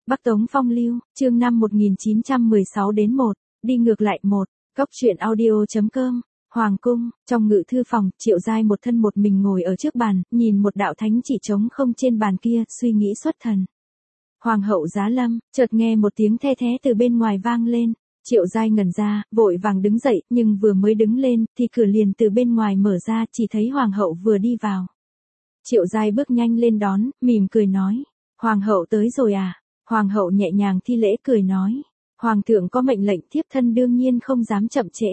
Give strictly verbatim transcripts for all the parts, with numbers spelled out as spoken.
Bắc Tống Phong Lưu, chương năm một nghìn chín trăm mười sáu đến một, đi ngược lại một, Cốc truyện audio.com, Hoàng cung, trong ngự thư phòng, Triệu Giai một thân một mình ngồi ở trước bàn, nhìn một đạo thánh chỉ trống không trên bàn kia, suy nghĩ xuất thần. Hoàng hậu giá lâm, chợt nghe một tiếng the thé từ bên ngoài vang lên. Triệu Giai ngẩn ra, vội vàng đứng dậy, nhưng vừa mới đứng lên, thì cửa liền từ bên ngoài mở ra, chỉ thấy Hoàng hậu vừa đi vào. Triệu Giai bước nhanh lên đón, mỉm cười nói, Hoàng hậu tới rồi à? Hoàng hậu nhẹ nhàng thi lễ cười nói, Hoàng thượng có mệnh lệnh, thiếp thân đương nhiên không dám chậm trễ.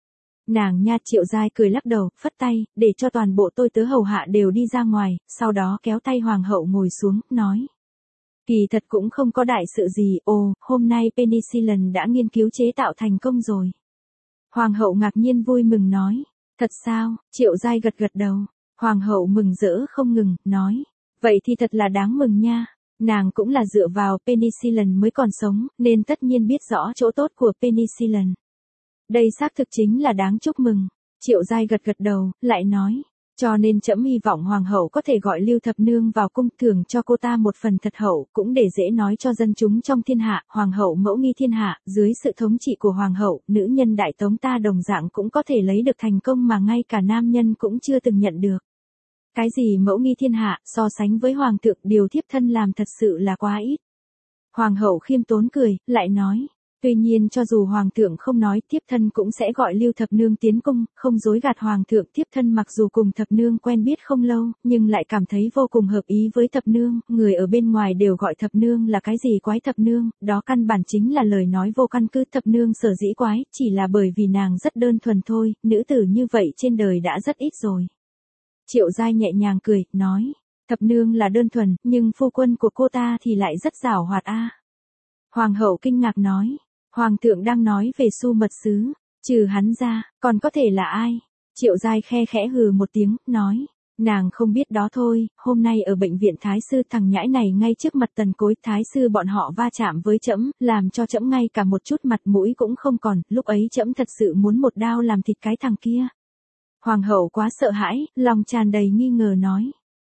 Nàng nha. Triệu Giai cười lắc đầu, phất tay, để cho toàn bộ tôi tớ hầu hạ đều đi ra ngoài, sau đó kéo tay Hoàng hậu ngồi xuống, nói. Kỳ thật cũng không có đại sự gì, ồ, hôm nay penicillin đã nghiên cứu chế tạo thành công rồi. Hoàng hậu ngạc nhiên vui mừng nói, thật sao? Triệu Giai gật gật đầu. Hoàng hậu mừng rỡ không ngừng, nói, vậy thì thật là đáng mừng nha. Nàng cũng là dựa vào penicillin mới còn sống, nên tất nhiên biết rõ chỗ tốt của penicillin. Đây xác thực chính là đáng chúc mừng. Triệu Giai gật gật đầu, lại nói, cho nên trẫm hy vọng Hoàng hậu có thể gọi Lưu Thập Nương vào cung, thưởng cho cô ta một phần thật hậu, cũng để dễ nói cho dân chúng trong thiên hạ. Hoàng hậu mẫu nghi thiên hạ, dưới sự thống trị của Hoàng hậu, nữ nhân Đại Tống ta đồng dạng cũng có thể lấy được thành công mà ngay cả nam nhân cũng chưa từng nhận được. Cái gì mẫu nghi thiên hạ, so sánh với Hoàng thượng, điều thiếp thân làm thật sự là quá ít. Hoàng hậu khiêm tốn cười, lại nói, tuy nhiên cho dù Hoàng thượng không nói, thiếp thân cũng sẽ gọi Lưu Thập Nương tiến cung, không dối gạt Hoàng thượng. Thiếp thân mặc dù cùng Thập Nương quen biết không lâu, nhưng lại cảm thấy vô cùng hợp ý với Thập Nương, người ở bên ngoài đều gọi Thập Nương là cái gì quái Thập Nương, đó căn bản chính là lời nói vô căn cứ. Thập Nương sở dĩ quái, chỉ là bởi vì nàng rất đơn thuần thôi, nữ tử như vậy trên đời đã rất ít rồi. Triệu Giai nhẹ nhàng cười, nói, Thập Nương là đơn thuần, nhưng phu quân của cô ta thì lại rất giảo hoạt a. Hoàng hậu kinh ngạc nói, Hoàng thượng đang nói về Su Mật Sứ, trừ hắn ra, còn có thể là ai? Triệu Giai khe khẽ hừ một tiếng, nói, nàng không biết đó thôi. Hôm nay ở bệnh viện Thái sư, thằng nhãi này ngay trước mặt Tần Cối Thái sư bọn họ va chạm với trẫm, làm cho trẫm ngay cả một chút mặt mũi cũng không còn, lúc ấy trẫm thật sự muốn một đao làm thịt cái thằng kia. Hoàng hậu quá sợ hãi, lòng tràn đầy nghi ngờ nói,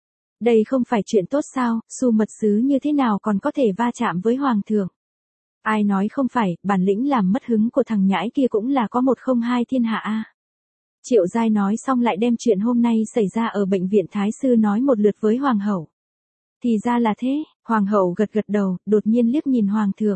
đây không phải chuyện tốt sao? Su Mật Sứ như thế nào còn có thể va chạm với Hoàng thượng? Ai nói không phải, bản lĩnh làm mất hứng của thằng nhãi kia cũng là có một không hai thiên hạ a. Triệu Giai nói xong lại đem chuyện hôm nay xảy ra ở bệnh viện Thái sư nói một lượt với Hoàng hậu. Thì ra là thế. Hoàng hậu gật gật đầu, đột nhiên liếc nhìn Hoàng thượng.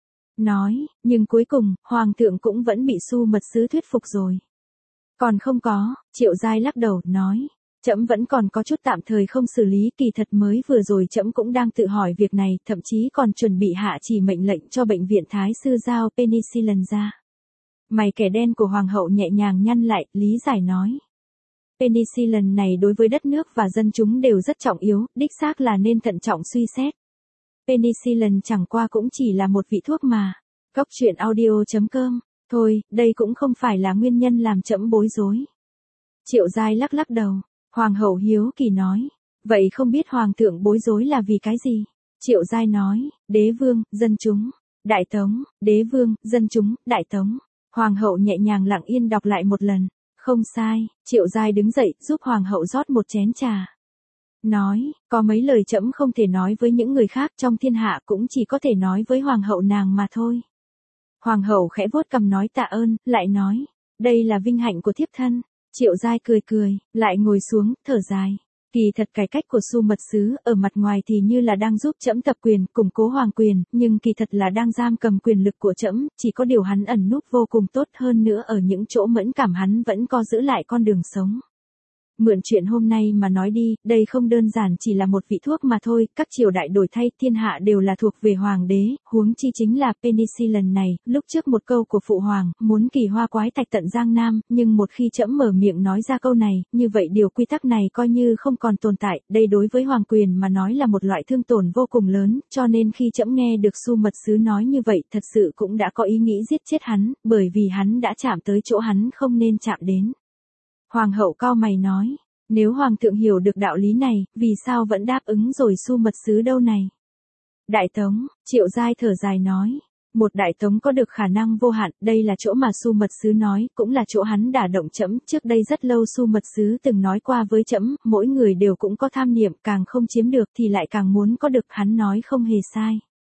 Nói, nhưng cuối cùng, Hoàng thượng cũng vẫn bị Su Mật Sứ thuyết phục rồi. Còn không có. Triệu Giai lắc đầu, nói, trẫm vẫn còn có chút tạm thời không xử lý. Kỳ thật mới vừa rồi trẫm cũng đang tự hỏi việc này, thậm chí còn chuẩn bị hạ chỉ mệnh lệnh cho bệnh viện Thái sư giao penicillin ra. Mày kẻ đen của Hoàng hậu nhẹ nhàng nhăn lại, lý giải nói, penicillin này đối với đất nước và dân chúng đều rất trọng yếu, đích xác là nên thận trọng suy xét. Penicillin chẳng qua cũng chỉ là một vị thuốc mà. Cốc truyện audio.com. Thôi, đây cũng không phải là nguyên nhân làm trẫm bối rối. Triệu Giai lắc lắc đầu. Hoàng hậu hiếu kỳ nói, vậy không biết Hoàng thượng bối rối là vì cái gì? Triệu Giai nói, đế vương, dân chúng, Đại Tống, đế vương, dân chúng, Đại Tống. Hoàng hậu nhẹ nhàng lặng yên đọc lại một lần. Không sai. Triệu Giai đứng dậy, giúp Hoàng hậu rót một chén trà. Nói, có mấy lời trẫm không thể nói với những người khác trong thiên hạ, cũng chỉ có thể nói với Hoàng hậu nàng mà thôi. Hoàng hậu khẽ vuốt cằm nói tạ ơn, lại nói, đây là vinh hạnh của thiếp thân. Triệu Giai cười cười, lại ngồi xuống, thở dài. Kỳ thật cải cách của Su Mật Sứ, ở mặt ngoài thì như là đang giúp trẫm tập quyền, củng cố hoàng quyền, nhưng kỳ thật là đang giam cầm quyền lực của trẫm, chỉ có điều hắn ẩn núp vô cùng tốt, hơn nữa ở những chỗ mẫn cảm hắn vẫn có giữ lại con đường sống. Mượn chuyện hôm nay mà nói đi, đây không đơn giản chỉ là một vị thuốc mà thôi, các triều đại đổi thay, thiên hạ đều là thuộc về hoàng đế, huống chi chính là penicillin này. Lúc trước một câu của phụ hoàng, muốn kỳ hoa quái thạch tận Giang Nam, nhưng một khi trẫm mở miệng nói ra câu này, như vậy điều quy tắc này coi như không còn tồn tại, đây đối với hoàng quyền mà nói là một loại thương tổn vô cùng lớn, cho nên khi trẫm nghe được Su Mật Sứ nói như vậy, thật sự cũng đã có ý nghĩ giết chết hắn, bởi vì hắn đã chạm tới chỗ hắn không nên chạm đến. Hoàng hậu cau mày nói, nếu Hoàng thượng hiểu được đạo lý này, vì sao vẫn đáp ứng rồi Su Mật Sứ đâu này? Đại Tống. Triệu Giai thở dài nói, một Đại Tống có được khả năng vô hạn, đây là chỗ mà Su Mật Sứ nói, cũng là chỗ hắn đả động trẫm. Trước đây rất lâu Su Mật Sứ từng nói qua với trẫm, mỗi người đều cũng có tham niệm, càng không chiếm được thì lại càng muốn có được, hắn nói không hề sai.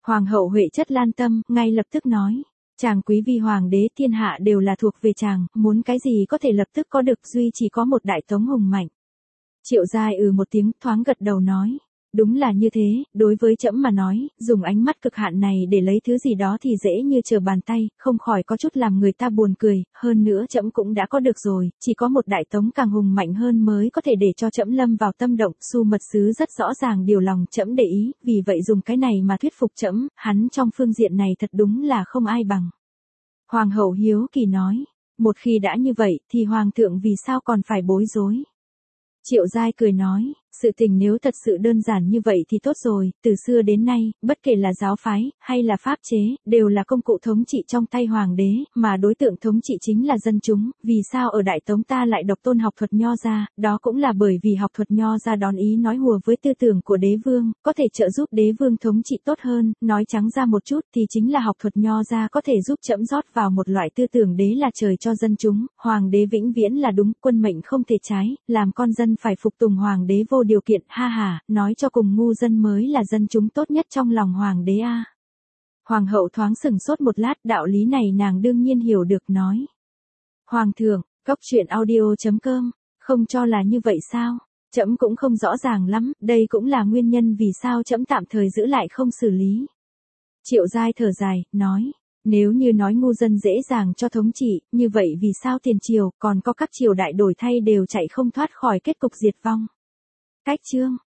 Hoàng hậu Huệ chất Lan Tâm, ngay lập tức nói. Chàng quý vi hoàng đế thiên hạ đều là thuộc về chàng, muốn cái gì có thể lập tức có được, duy chỉ có một đại tống hùng mạnh. Triệu Giai ừ một tiếng, thoáng gật đầu nói. Đúng là như thế, đối với trẫm mà nói, dùng ánh mắt cực hạn này để lấy thứ gì đó thì dễ như trở bàn tay, không khỏi có chút làm người ta buồn cười, hơn nữa trẫm cũng đã có được rồi, chỉ có một đại tống càng hùng mạnh hơn mới có thể để cho trẫm lâm vào tâm động. Su mật sứ rất rõ ràng điều lòng trẫm để ý, vì vậy dùng cái này mà thuyết phục trẫm, hắn trong phương diện này thật đúng là không ai bằng. Hoàng hậu hiếu kỳ nói, một khi đã như vậy thì hoàng thượng vì sao còn phải bối rối? Triệu Giai cười nói, sự tình nếu thật sự đơn giản như vậy thì tốt rồi, từ xưa đến nay, bất kể là giáo phái, hay là pháp chế, đều là công cụ thống trị trong tay hoàng đế, mà đối tượng thống trị chính là dân chúng, vì sao ở Đại Tống ta lại độc tôn học thuật nho gia, đó cũng là bởi vì học thuật nho gia đón ý nói hùa với tư tưởng của đế vương, có thể trợ giúp đế vương thống trị tốt hơn, nói trắng ra một chút thì chính là học thuật nho gia có thể giúp trẫm rót vào một loại tư tưởng đế là trời cho dân chúng, hoàng đế vĩnh viễn là đúng, quân mệnh không thể trái, làm con dân phải phục tùng hoàng đế vô điều kiện, ha ha, nói cho cùng ngu dân mới là dân chúng tốt nhất trong lòng hoàng đế a. Hoàng hậu thoáng sừng sốt một lát, đạo lý này nàng đương nhiên hiểu được, nói. Hoàng thượng, cốc truyện audio chấm com, không cho là như vậy sao? Trẫm cũng không rõ ràng lắm, đây cũng là nguyên nhân vì sao trẫm tạm thời giữ lại không xử lý. Triệu Giai thở dài, nói. Nếu như nói ngu dân dễ dàng cho thống trị, như vậy vì sao tiền triều, còn có các triều đại đổi thay đều chạy không thoát khỏi kết cục diệt vong? Cách chương